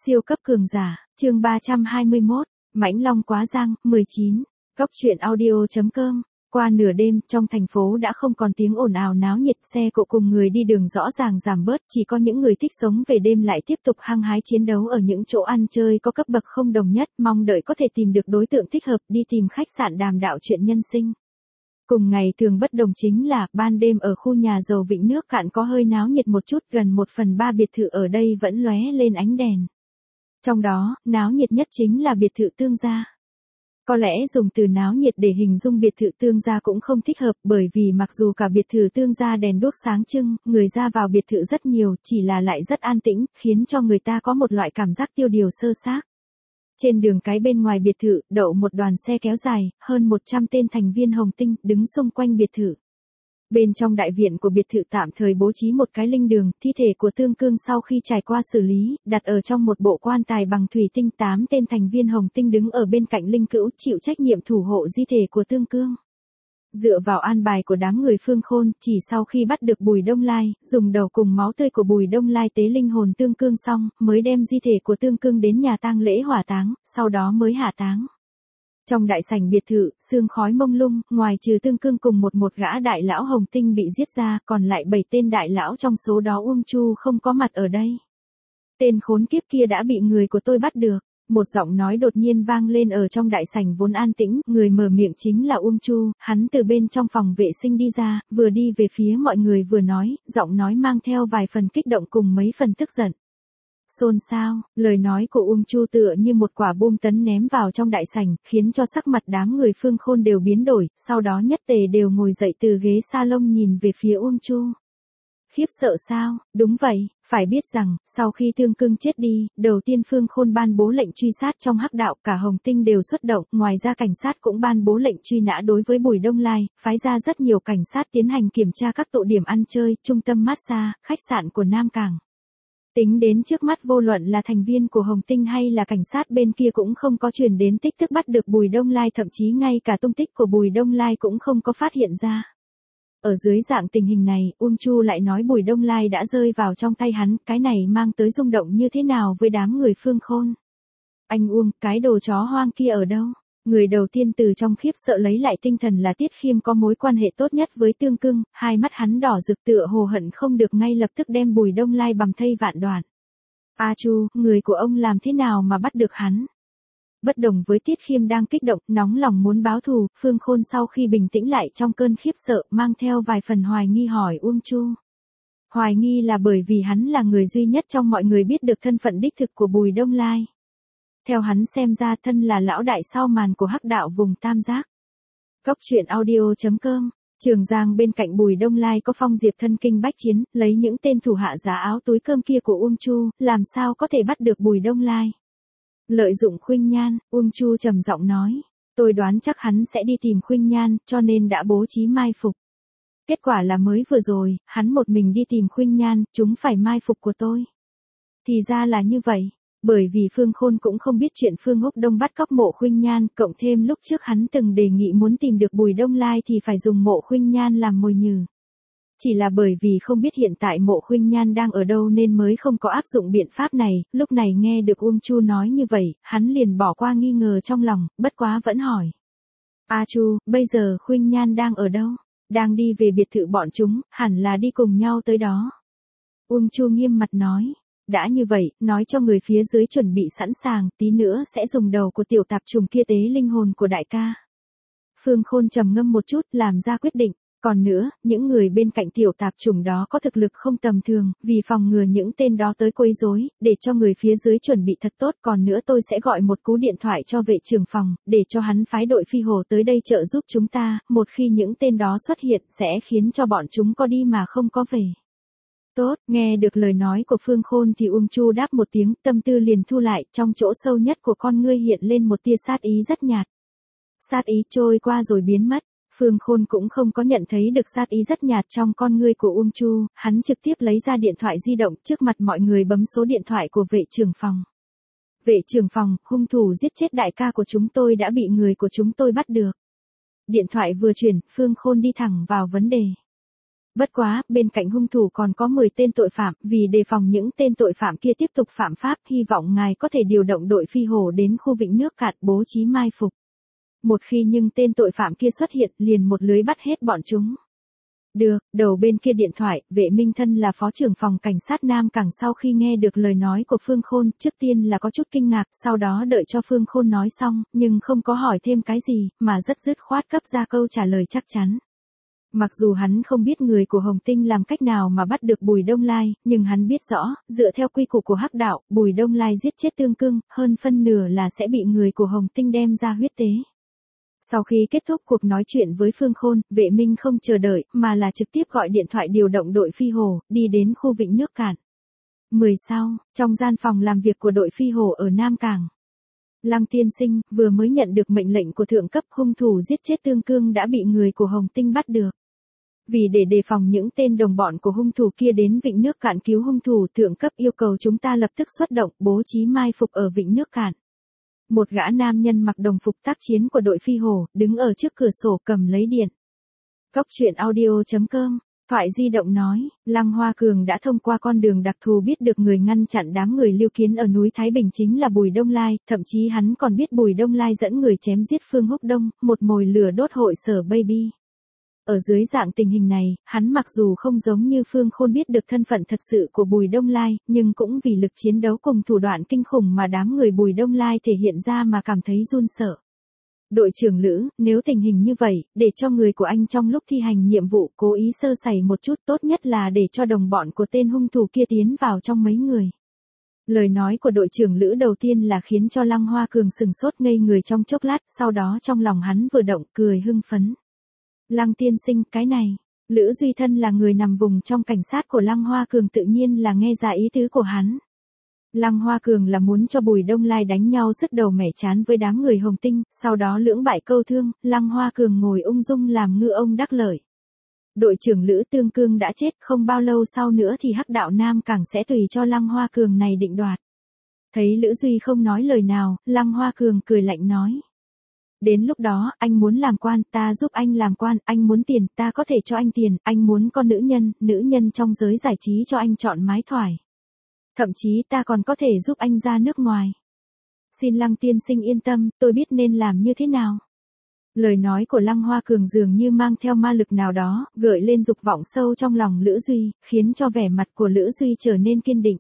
Siêu cấp cường giả, chương 321, Mãnh Long quá giang, 19. Cốc truyện audio.com. Qua nửa đêm, trong thành phố đã không còn tiếng ồn ào náo nhiệt, xe cộ cùng người đi đường rõ ràng giảm bớt, chỉ có những người thích sống về đêm lại tiếp tục hăng hái chiến đấu ở những chỗ ăn chơi có cấp bậc không đồng nhất, mong đợi có thể tìm được đối tượng thích hợp đi tìm khách sạn đàm đạo chuyện nhân sinh. Cùng ngày thường bất đồng chính là, ban đêm ở khu nhà giàu Vịnh Nước Cạn có hơi náo nhiệt một chút, gần 1/3 biệt thự ở đây vẫn lóe lên ánh đèn. Trong đó, náo nhiệt nhất chính là biệt thự Tương Gia. Có lẽ dùng từ náo nhiệt để hình dung biệt thự Tương Gia cũng không thích hợp, bởi vì mặc dù cả biệt thự Tương Gia đèn đuốc sáng trưng, người ra vào biệt thự rất nhiều, chỉ là lại rất an tĩnh, khiến cho người ta có một loại cảm giác tiêu điều sơ xác. Trên đường cái bên ngoài biệt thự, đậu một đoàn xe kéo dài, hơn 100 tên thành viên Hồng Tinh, đứng xung quanh biệt thự. Bên trong đại viện của biệt thự tạm thời bố trí một cái linh đường, thi thể của Tương Cương sau khi trải qua xử lý, đặt ở trong một bộ quan tài bằng thủy tinh. 8 tên thành viên Hồng Tinh đứng ở bên cạnh linh cữu, chịu trách nhiệm thủ hộ di thể của Tương Cương. Dựa vào an bài của đám người Phương Khôn, chỉ sau khi bắt được Bùi Đông Lai, dùng đầu cùng máu tươi của Bùi Đông Lai tế linh hồn Tương Cương xong, mới đem di thể của Tương Cương đến nhà tang lễ hỏa táng, sau đó mới hạ táng. Trong đại sảnh biệt thự, sương khói mông lung, ngoài trừ Tương Cương cùng một gã đại lão Hồng Tinh bị giết ra, còn lại 7 tên đại lão trong số đó Uông Chu không có mặt ở đây. Tên khốn kiếp kia đã bị người của tôi bắt được. Một giọng nói đột nhiên vang lên ở trong đại sảnh vốn an tĩnh, người mở miệng chính là Uông Chu, hắn từ bên trong phòng vệ sinh đi ra, vừa đi về phía mọi người vừa nói, giọng nói mang theo vài phần kích động cùng mấy phần tức giận. Xôn xao, lời nói của Uông Chu tựa như một quả bom tấn ném vào trong đại sảnh, khiến cho sắc mặt đám người Phương Khôn đều biến đổi, sau đó nhất tề đều ngồi dậy từ ghế salon nhìn về phía Uông Chu. Khiếp sợ sao? Đúng vậy, phải biết rằng, sau khi Tương Cương chết đi, đầu tiên Phương Khôn ban bố lệnh truy sát trong hắc đạo, cả Hồng Tinh đều xuất động, ngoài ra cảnh sát cũng ban bố lệnh truy nã đối với Bùi Đông Lai, phái ra rất nhiều cảnh sát tiến hành kiểm tra các tụ điểm ăn chơi, trung tâm massage, khách sạn của Nam Cảng. Tính đến trước mắt vô luận là thành viên của Hồng Tinh hay là cảnh sát bên kia cũng không có truyền đến tích tức bắt được Bùi Đông Lai, thậm chí ngay cả tung tích của Bùi Đông Lai cũng không có phát hiện ra. Ở dưới dạng tình hình này, Uông Chu lại nói Bùi Đông Lai đã rơi vào trong tay hắn, cái này mang tới rung động như thế nào với đám người Phương Khôn. Anh Uông, cái đồ chó hoang kia ở đâu? Người đầu tiên từ trong khiếp sợ lấy lại tinh thần là Tiết Khiêm, có mối quan hệ tốt nhất với Tương Cương, hai mắt hắn đỏ rực tựa hồ hận không được ngay lập tức đem Bùi Đông Lai bầm thây vạn đoạn. A Chu, người của ông làm thế nào mà bắt được hắn? Bất đồng với Tiết Khiêm đang kích động, nóng lòng muốn báo thù, Phương Khôn sau khi bình tĩnh lại trong cơn khiếp sợ, mang theo vài phần hoài nghi hỏi Uông Chu. Hoài nghi là bởi vì hắn là người duy nhất trong mọi người biết được thân phận đích thực của Bùi Đông Lai. Theo hắn xem ra thân là lão đại sau màn của hắc đạo vùng Tam Giác. Cốc truyện audio.com. Trường Giang bên cạnh Bùi Đông Lai có Phong Diệp thân kinh bách chiến, lấy những tên thủ hạ giá áo túi cơm kia của Uông Chu, làm sao có thể bắt được Bùi Đông Lai. Lợi dụng Khuynh Nhan, Uông Chu trầm giọng nói, tôi đoán chắc hắn sẽ đi tìm Khuynh Nhan, cho nên đã bố trí mai phục. Kết quả là mới vừa rồi, hắn một mình đi tìm Khuynh Nhan, chúng phải mai phục của tôi. Thì ra là như vậy. Bởi vì Phương Khôn cũng không biết chuyện Phương Húc Đông bắt cóc mộ Khuynh Nhan, cộng thêm lúc trước hắn từng đề nghị muốn tìm được Bùi Đông Lai thì phải dùng mộ Khuynh Nhan làm mồi nhử. Chỉ là bởi vì không biết hiện tại mộ Khuynh Nhan đang ở đâu nên mới không có áp dụng biện pháp này, lúc này nghe được Uông Chu nói như vậy, hắn liền bỏ qua nghi ngờ trong lòng, bất quá vẫn hỏi. A Chu, bây giờ Khuynh Nhan đang ở đâu? Đang đi về biệt thự bọn chúng, hẳn là đi cùng nhau tới đó. Uông Chu nghiêm mặt nói. Đã như vậy, nói cho người phía dưới chuẩn bị sẵn sàng, tí nữa sẽ dùng đầu của tiểu tạp trùng kia tế linh hồn của đại ca. Phương Khôn trầm ngâm một chút, làm ra quyết định. Còn nữa, những người bên cạnh tiểu tạp trùng đó có thực lực không tầm thường, vì phòng ngừa những tên đó tới quấy rối, để cho người phía dưới chuẩn bị thật tốt. Còn nữa tôi sẽ gọi một cú điện thoại cho vệ trưởng phòng, để cho hắn phái đội phi hồ tới đây trợ giúp chúng ta, một khi những tên đó xuất hiện sẽ khiến cho bọn chúng có đi mà không có về. Tốt, nghe được lời nói của Phương Khôn thì Uông Chu đáp một tiếng, tâm tư liền thu lại, trong chỗ sâu nhất của con ngươi hiện lên một tia sát ý rất nhạt. Sát ý trôi qua rồi biến mất, Phương Khôn cũng không có nhận thấy được sát ý rất nhạt trong con ngươi của Uông Chu, hắn trực tiếp lấy ra điện thoại di động trước mặt mọi người bấm số điện thoại của vệ trưởng phòng. Vệ trưởng phòng, hung thủ giết chết đại ca của chúng tôi đã bị người của chúng tôi bắt được. Điện thoại vừa chuyển, Phương Khôn đi thẳng vào vấn đề. Bất quá, bên cạnh hung thủ còn có 10 tên tội phạm, vì đề phòng những tên tội phạm kia tiếp tục phạm pháp, hy vọng ngài có thể điều động đội phi hổ đến khu vịnh nước cạn bố trí mai phục. Một khi nhưng tên tội phạm kia xuất hiện, liền một lưới bắt hết bọn chúng. Được, đầu bên kia điện thoại, Vệ Minh Thân là phó trưởng phòng cảnh sát Nam Cảng sau khi nghe được lời nói của Phương Khôn, trước tiên là có chút kinh ngạc, sau đó đợi cho Phương Khôn nói xong, nhưng không có hỏi thêm cái gì, mà rất dứt khoát cấp ra câu trả lời chắc chắn. Mặc dù hắn không biết người của Hồng Tinh làm cách nào mà bắt được Bùi Đông Lai, nhưng hắn biết rõ, dựa theo quy củ của Hắc Đạo, Bùi Đông Lai giết chết Tương Cương, hơn phân nửa là sẽ bị người của Hồng Tinh đem ra huyết tế. Sau khi kết thúc cuộc nói chuyện với Phương Khôn, Vệ Minh không chờ đợi, mà là trực tiếp gọi điện thoại điều động đội phi hổ, đi đến khu vịnh nước cạn. 10 sau, trong gian phòng làm việc của đội phi hổ ở Nam Cảng. Lăng tiên sinh, vừa mới nhận được mệnh lệnh của thượng cấp, hung thủ giết chết Tương Cương đã bị người của Hồng Tinh bắt được. Vì để đề phòng những tên đồng bọn của hung thủ kia đến vịnh nước cạn cứu hung thủ, thượng cấp yêu cầu chúng ta lập tức xuất động, bố trí mai phục ở vịnh nước cạn. Một gã nam nhân mặc đồng phục tác chiến của đội phi hổ, đứng ở trước cửa sổ cầm lấy điện. Cốc truyện audio.com, thoại di động nói, Lăng Hoa Cường đã thông qua con đường đặc thù biết được người ngăn chặn đám người Lưu Kiến ở núi Thái Bình chính là Bùi Đông Lai, thậm chí hắn còn biết Bùi Đông Lai dẫn người chém giết Phương Húc Đông, một mồi lửa đốt hội sở Baby. Ở dưới dạng tình hình này, hắn mặc dù không giống như Phương Khôn biết được thân phận thật sự của Bùi Đông Lai, nhưng cũng vì lực chiến đấu cùng thủ đoạn kinh khủng mà đám người Bùi Đông Lai thể hiện ra mà cảm thấy run sợ. Đội trưởng Lữ, nếu tình hình như vậy, để cho người của anh trong lúc thi hành nhiệm vụ cố ý sơ sẩy một chút, tốt nhất là để cho đồng bọn của tên hung thủ kia tiến vào trong mấy người. Lời nói của đội trưởng Lữ đầu tiên là khiến cho Lăng Hoa Cường sừng sốt ngây người trong chốc lát, sau đó trong lòng hắn vừa động, cười hưng phấn. Lăng tiên sinh, cái này, Lữ Duy Thân là người nằm vùng trong cảnh sát của Lăng Hoa Cường tự nhiên là nghe ra ý tứ của hắn. Lăng Hoa Cường là muốn cho Bùi Đông Lai đánh nhau sứt đầu mẻ chán với đám người Hồng Tinh, sau đó lưỡng bại câu thương, Lăng Hoa Cường ngồi ung dung làm ngư ông đắc lợi. Đội trưởng Lữ Tương Cương đã chết, không bao lâu sau nữa thì Hắc Đạo Nam Cảng sẽ tùy cho Lăng Hoa Cường này định đoạt. Thấy Lữ Duy không nói lời nào, Lăng Hoa Cường cười lạnh nói. Đến lúc đó, anh muốn làm quan, ta giúp anh làm quan, anh muốn tiền, ta có thể cho anh tiền, anh muốn con nữ nhân trong giới giải trí cho anh chọn mái thoải. Thậm chí ta còn có thể giúp anh ra nước ngoài. Xin Lăng tiên sinh yên tâm, tôi biết nên làm như thế nào. Lời nói của Lăng Hoa Cường dường như mang theo ma lực nào đó, gợi lên dục vọng sâu trong lòng Lữ Duy, khiến cho vẻ mặt của Lữ Duy trở nên kiên định.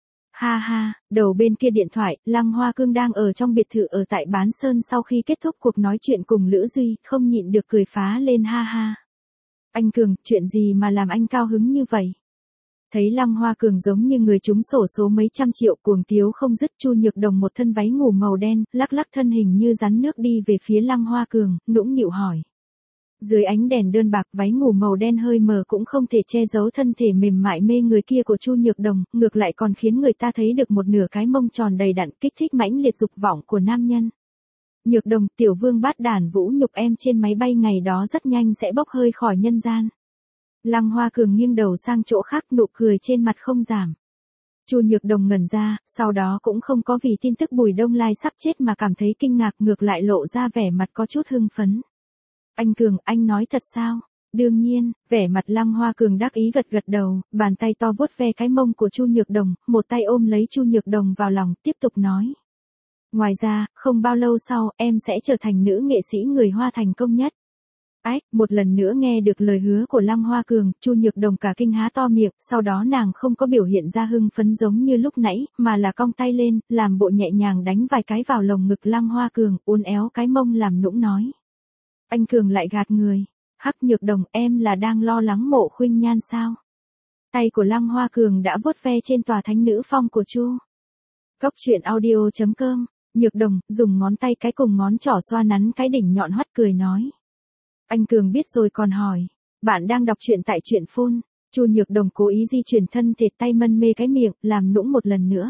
Ha ha, đầu bên kia điện thoại, Lăng Hoa Cương đang ở trong biệt thự ở tại Bán Sơn sau khi kết thúc cuộc nói chuyện cùng Lữ Duy, không nhịn được cười phá lên ha ha. Anh Cường, chuyện gì mà làm anh cao hứng như vậy? Thấy Lăng Hoa Cường giống như người trúng xổ số mấy trăm triệu, cuồng tiếu không dứt. Chu Nhược Đồng một thân váy ngủ màu đen, lắc lắc thân hình như rắn nước đi về phía Lăng Hoa Cường, nũng nịu hỏi. Dưới ánh đèn đơn bạc, váy ngủ màu đen hơi mờ cũng không thể che giấu thân thể mềm mại mê người kia của Chu Nhược Đồng, ngược lại còn khiến người ta thấy được một nửa cái mông tròn đầy đặn, kích thích mãnh liệt dục vọng của nam nhân. Nhược Đồng, tiểu vương bát đản vũ nhục em trên máy bay ngày đó rất nhanh sẽ bốc hơi khỏi nhân gian. Lăng Hoa Cường nghiêng đầu sang chỗ khác, nụ cười trên mặt không giảm. Chu Nhược Đồng ngẩn ra, sau đó cũng không có vì tin tức Bùi Đông Lai sắp chết mà cảm thấy kinh ngạc, ngược lại lộ ra vẻ mặt có chút hưng phấn. Anh Cường, anh nói thật sao? Đương nhiên, vẻ mặt Lăng Hoa Cường đắc ý gật gật đầu, bàn tay to vuốt ve cái mông của Chu Nhược Đồng, một tay ôm lấy Chu Nhược Đồng vào lòng, tiếp tục nói. Ngoài ra, không bao lâu sau, em sẽ trở thành nữ nghệ sĩ người Hoa thành công nhất. Ách, một lần nữa nghe được lời hứa của Lăng Hoa Cường, Chu Nhược Đồng cả kinh há to miệng, sau đó nàng không có biểu hiện ra hưng phấn giống như lúc nãy, mà là cong tay lên, làm bộ nhẹ nhàng đánh vài cái vào lồng ngực Lăng Hoa Cường, uốn éo cái mông làm nũng nói. Anh Cường lại gạt người. Hắc Nhược Đồng, em là đang lo lắng Mộ Khuynh Nhan sao? Tay của Lăng Hoa Cường đã vuốt ve trên tòa thánh nữ phong của Chu. Cốc truyện audio.com, Nhược Đồng, dùng ngón tay cái cùng ngón trỏ xoa nắn cái đỉnh nhọn hoắt cười nói. Anh Cường biết rồi còn hỏi. Bạn đang đọc truyện tại truyện phone. Chu Nhược Đồng cố ý di chuyển thân thể, tay mân mê cái miệng, làm nũng một lần nữa.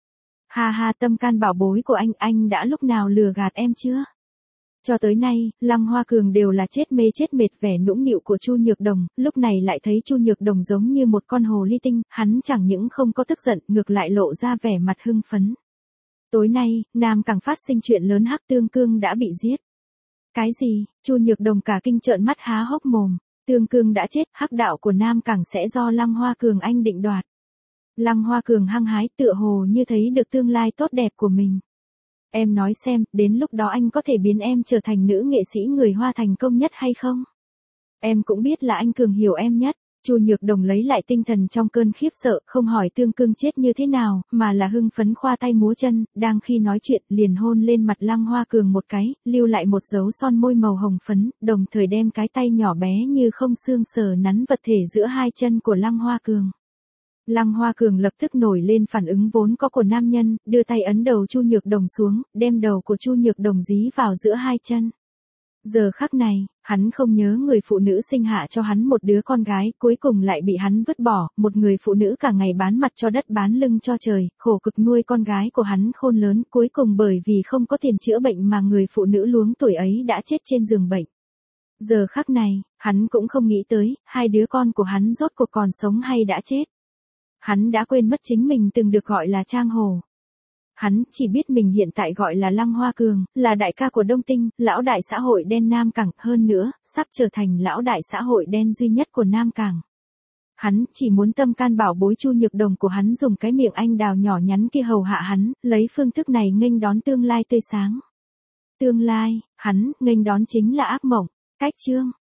Ha ha, tâm can bảo bối của anh đã lúc nào lừa gạt em chưa? Cho tới nay, Lăng Hoa Cường đều là chết mê chết mệt vẻ nũng nịu của Chu Nhược Đồng, lúc này lại thấy Chu Nhược Đồng giống như một con hồ ly tinh, hắn chẳng những không có tức giận, ngược lại lộ ra vẻ mặt hưng phấn. Tối nay, Nam Cảng phát sinh chuyện lớn, Hắc Tương Cương đã bị giết. Cái gì? Chu Nhược Đồng cả kinh trợn mắt há hốc mồm. Tương Cương đã chết, hắc đạo của Nam Cảng sẽ do Lăng Hoa Cường anh định đoạt. Lăng Hoa Cường hăng hái tựa hồ như thấy được tương lai tốt đẹp của mình. Em nói xem, đến lúc đó anh có thể biến em trở thành nữ nghệ sĩ người Hoa thành công nhất hay không? Em cũng biết là anh Cường hiểu em nhất. Chu Nhược Đồng lấy lại tinh thần trong cơn khiếp sợ, không hỏi Tương Cương chết như thế nào, mà là hưng phấn khoa tay múa chân, đang khi nói chuyện, liền hôn lên mặt Lăng Hoa Cường một cái, lưu lại một dấu son môi màu hồng phấn, đồng thời đem cái tay nhỏ bé như không xương sờ nắn vật thể giữa hai chân của Lăng Hoa Cường. Lăng Hoa Cường lập tức nổi lên phản ứng vốn có của nam nhân, đưa tay ấn đầu Chu Nhược Đồng xuống, đem đầu của Chu Nhược Đồng dí vào giữa hai chân. Giờ khắc này, hắn không nhớ người phụ nữ sinh hạ cho hắn một đứa con gái, cuối cùng lại bị hắn vứt bỏ, một người phụ nữ cả ngày bán mặt cho đất bán lưng cho trời, khổ cực nuôi con gái của hắn khôn lớn, cuối cùng bởi vì không có tiền chữa bệnh mà người phụ nữ luống tuổi ấy đã chết trên giường bệnh. Giờ khắc này, hắn cũng không nghĩ tới, hai đứa con của hắn rốt cuộc còn sống hay đã chết. Hắn đã quên mất chính mình từng được gọi là Trang Hồ. Hắn chỉ biết mình hiện tại gọi là Lăng Hoa Cường, là đại ca của Đông Tinh, lão đại xã hội đen Nam Cảng, hơn nữa, sắp trở thành lão đại xã hội đen duy nhất của Nam Cảng. Hắn chỉ muốn tâm can bảo bối Chu Nhược Đồng của hắn dùng cái miệng anh đào nhỏ nhắn kia hầu hạ hắn, lấy phương thức này nghênh đón tương lai tươi sáng. Tương lai, hắn nghênh đón chính là ác mộng. Cách chương